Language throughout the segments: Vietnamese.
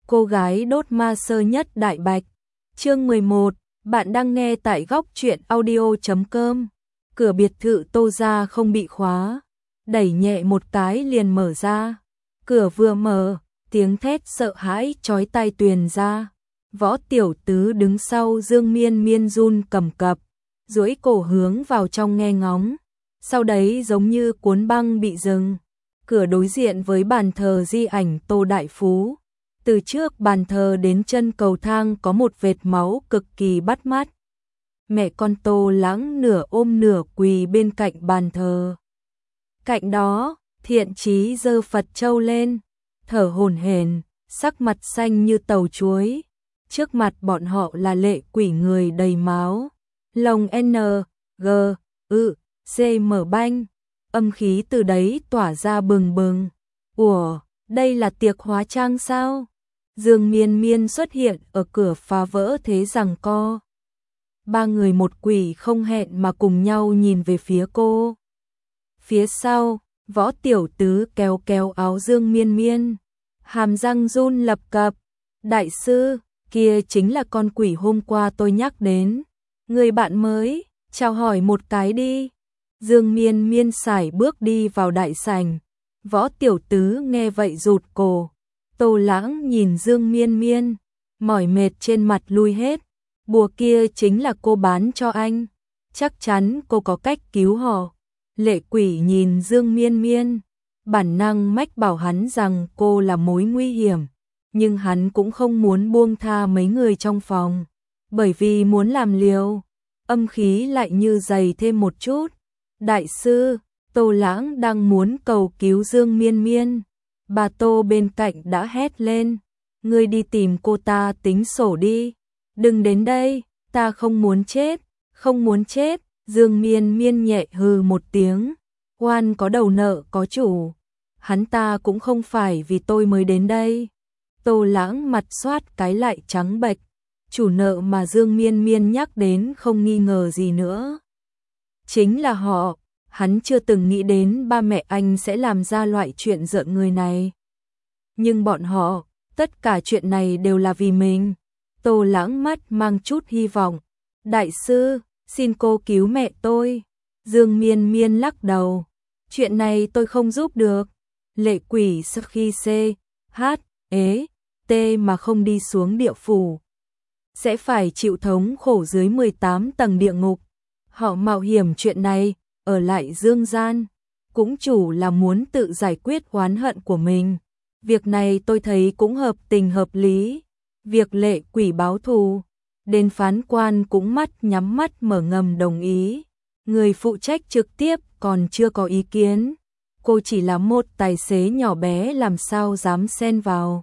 cô gái đốt ma sơ nhất đại bạch. Chương 11, bạn đang nghe tại góc truyện audio.com. Cửa biệt thự Tô gia không bị khóa, đẩy nhẹ một cái liền mở ra. Cửa vừa mở, tiếng thét sợ hãi chói tai truyền ra. Võ Tiểu Tứ đứng sau Dương Miên Miên run cầm cập, duỗi cổ hướng vào trong nghe ngóng. Sau đấy giống như cuốn băng bị dừng. Cửa đối diện với bàn thờ di ảnh Tô Đại Phú. Từ trước bàn thờ đến chân cầu thang có một vệt máu cực kỳ bắt mắt. Mẹ con Tô Lãng nửa ôm nửa quỳ bên cạnh bàn thờ. Cạnh đó, Thiện Chí giơ Phật châu lên, thở hổn hển, sắc mặt xanh như tàu chuối. Trước mặt bọn họ là lệ quỷ người đầy máu, lồng N, G, Ư, C mở banh, âm khí từ đấy tỏa ra bừng bừng. Ủa, đây là tiệc hóa trang sao? Dương Miên Miên xuất hiện ở cửa phá vỡ thế giằng co. Ba người một quỷ không hẹn mà cùng nhau nhìn về phía cô. Phía sau, Võ Tiểu Tứ kéo kéo áo Dương Miên Miên, hàm răng run lập cập. Đại sư, kia chính là con quỷ hôm qua tôi nhắc đến. Người bạn mới, chào hỏi một cái đi. Dương Miên Miên sải bước đi vào đại sảnh. Võ Tiểu Tứ nghe vậy rụt cổ. Tô Lãng nhìn Dương Miên Miên, mỏi mệt trên mặt lui hết. Bùa kia chính là cô bán cho anh, chắc chắn cô có cách cứu họ. Lệ quỷ nhìn Dương Miên Miên, bản năng mách bảo hắn rằng cô là mối nguy hiểm, nhưng hắn cũng không muốn buông tha mấy người trong phòng, bởi vì muốn làm liều. Âm khí lại như dày thêm một chút. Đại sư, Tô Lãng đang muốn cầu cứu Dương Miên Miên. Bà Tô bên cạnh đã hét lên, ngươi đi tìm cô ta tính sổ đi. Đừng đến đây, ta không muốn chết, không muốn chết. Dương Miên Miên nhẹ hừ một tiếng, oan có đầu nợ có chủ, hắn ta cũng không phải vì tôi mới đến đây. Tô Lãng mặt xoát cái lại trắng bệch, chủ nợ mà Dương Miên Miên nhắc đến không nghi ngờ gì nữa. Chính là họ, hắn chưa từng nghĩ đến ba mẹ anh sẽ làm ra loại chuyện giận người này. Nhưng bọn họ, tất cả chuyện này đều là vì mình. Tô Lãng mắt mang chút hy vọng. Đại sư, xin cô cứu mẹ tôi. Dương Miên Miên lắc đầu. Chuyện này tôi không giúp được. Lệ quỷ sau khi C, H, ế, T mà không đi xuống địa phủ, sẽ phải chịu thống khổ dưới 18 tầng địa ngục. Họ mạo hiểm chuyện này, ở lại dương gian, cũng chủ là muốn tự giải quyết oán hận của mình. Việc này tôi thấy cũng hợp tình hợp lý. Việc lệ quỷ báo thù, đến phán quan cũng mắt nhắm mắt mở ngầm đồng ý. Người phụ trách trực tiếp còn chưa có ý kiến. Cô chỉ là một tài xế nhỏ bé làm sao dám xen vào.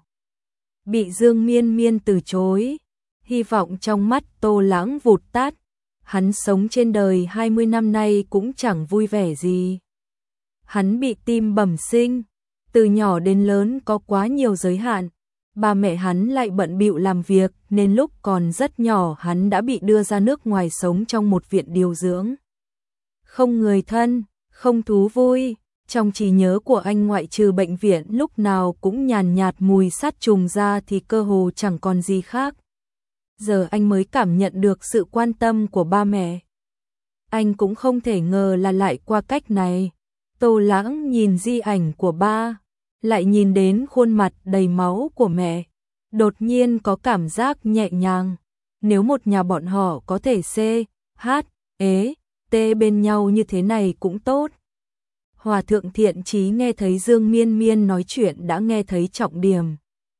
Bị Dương Miên Miên từ chối. Hy vọng trong mắt Tô Lãng vụt tắt. Hắn sống trên đời 20 năm nay cũng chẳng vui vẻ gì. Hắn bị tim bẩm sinh, từ nhỏ đến lớn có quá nhiều giới hạn. Ba mẹ hắn lại bận bịu làm việc nên lúc còn rất nhỏ hắn đã bị đưa ra nước ngoài sống trong một viện điều dưỡng. Không người thân, không thú vui, trong trí nhớ của anh ngoại trừ bệnh viện lúc nào cũng nhàn nhạt mùi sát trùng ra thì cơ hồ chẳng còn gì khác. Giờ anh mới cảm nhận được sự quan tâm của ba mẹ. Anh cũng không thể ngờ là lại qua cách này. Tô Lãng nhìn di ảnh của ba, lại nhìn đến khuôn mặt đầy máu của mẹ, đột nhiên có cảm giác nhẹ nhàng. Nếu một nhà bọn họ có thể C, H, ế, T bên nhau như thế này cũng tốt. Hòa thượng Thiện Chí nghe thấy Dương Miên Miên nói chuyện đã nghe thấy trọng điểm.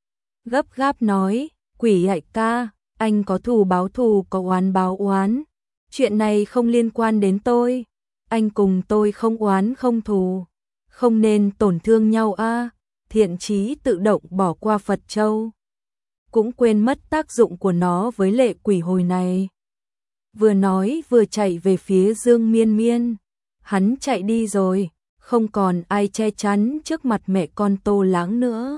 Gấp gáp nói, quỷ đại ca, anh có thù báo thù có oán báo oán. Chuyện này không liên quan đến tôi. Anh cùng tôi không oán không thù, không nên tổn thương nhau a. Thiện Chí tự động bỏ qua Phật châu, cũng quên mất tác dụng của nó với lệ quỷ hồi này. Vừa nói vừa chạy về phía Dương Miên Miên. Hắn chạy đi rồi, không còn ai che chắn trước mặt mẹ con Tô Lãng nữa.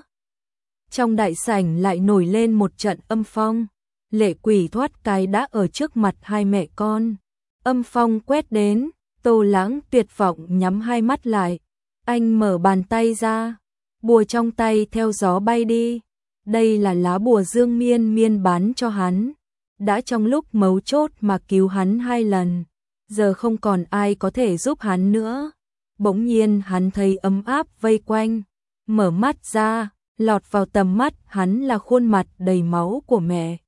Trong đại sảnh lại nổi lên một trận âm phong. Lệ quỷ thoát cái đã ở trước mặt hai mẹ con. Âm phong quét đến, Tô Lãng tuyệt vọng nhắm hai mắt lại. Anh mở bàn tay ra, bùa trong tay theo gió bay đi. Đây là lá bùa Dương Miên Miên bán cho hắn, đã trong lúc mấu chốt mà cứu hắn 2 lần, giờ không còn ai có thể giúp hắn nữa. Bỗng nhiên hắn thấy ấm áp vây quanh, mở mắt ra, lọt vào tầm mắt hắn là khuôn mặt đầy máu của mẹ.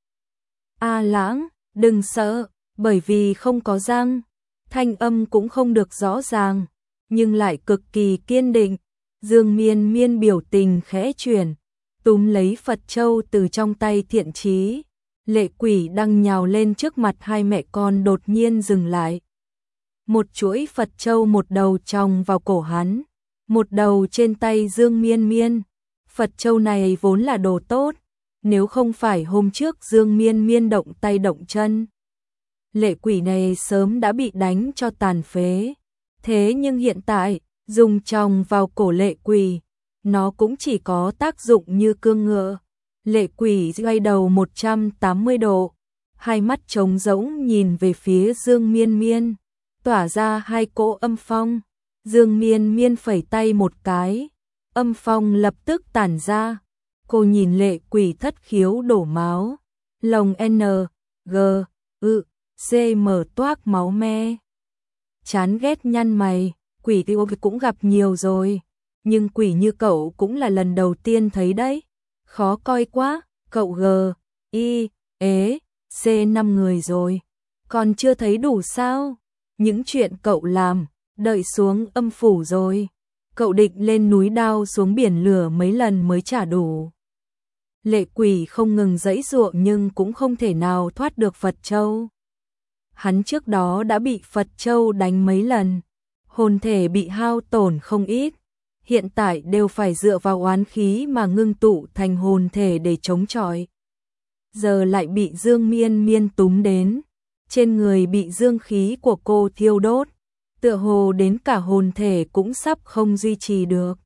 A Lãng, đừng sợ, bởi vì không có răng. Thanh âm cũng không được rõ ràng, nhưng lại cực kỳ kiên định. Dương Miên Miên biểu tình khẽ chuyển, túm lấy Phật châu từ trong tay Thiện Chí. Lệ Quỷ đang nhào lên trước mặt hai mẹ con đột nhiên dừng lại. Một chuỗi Phật châu một đầu chòng vào cổ hắn, một đầu trên tay Dương Miên Miên. Phật châu này vốn là đồ tốt, nếu không phải hôm trước Dương Miên Miên động tay động chân, Lệ Quỷ này sớm đã bị đánh cho tàn phế. Thế nhưng hiện tại, dùng chòng vào cổ Lệ Quỷ, nó cũng chỉ có tác dụng như cương ngựa. Lệ Quỷ xoay đầu 180 độ, hai mắt trống rỗng nhìn về phía Dương Miên Miên, tỏa ra 2 cỗ âm phong. Dương Miên Miên phẩy tay một cái, âm phong lập tức tản ra. Cô nhìn Lệ Quỷ thất khiếu đổ máu, lồng N, G, Ư, C mở toác máu me. Chán ghét nhăn mày, quỷ tiêu cũng gặp nhiều rồi, nhưng quỷ như cậu cũng là lần đầu tiên thấy đấy. Khó coi quá, cậu G, I, ế, C 5 người rồi, còn chưa thấy đủ sao? Những chuyện cậu làm, đợi xuống âm phủ rồi, cậu định lên núi đao xuống biển lửa mấy lần mới trả đủ. Lệ Quỷ không ngừng giãy giụa nhưng cũng không thể nào thoát được Phật Châu. Hắn trước đó đã bị Phật Châu đánh mấy lần, hồn thể bị hao tổn không ít, hiện tại đều phải dựa vào oán khí mà ngưng tụ thành hồn thể để chống chọi. Giờ lại bị Dương Miên Miên túm đến, trên người bị dương khí của cô thiêu đốt, tựa hồ đến cả hồn thể cũng sắp không duy trì được.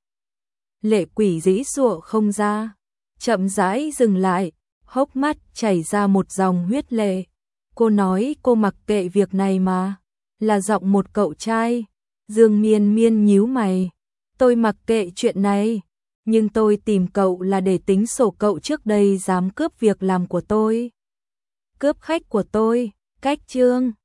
Lệ Quỷ giãy giụa không ra, chậm rãi dừng lại, hốc mắt chảy ra một dòng huyết lệ. Cô nói cô mặc kệ việc này mà, là giọng một cậu trai. Dương Miên Miên nhíu mày, tôi mặc kệ chuyện này, nhưng tôi tìm cậu là để tính sổ cậu trước đây dám cướp việc làm của tôi, cướp khách của tôi. Cách chương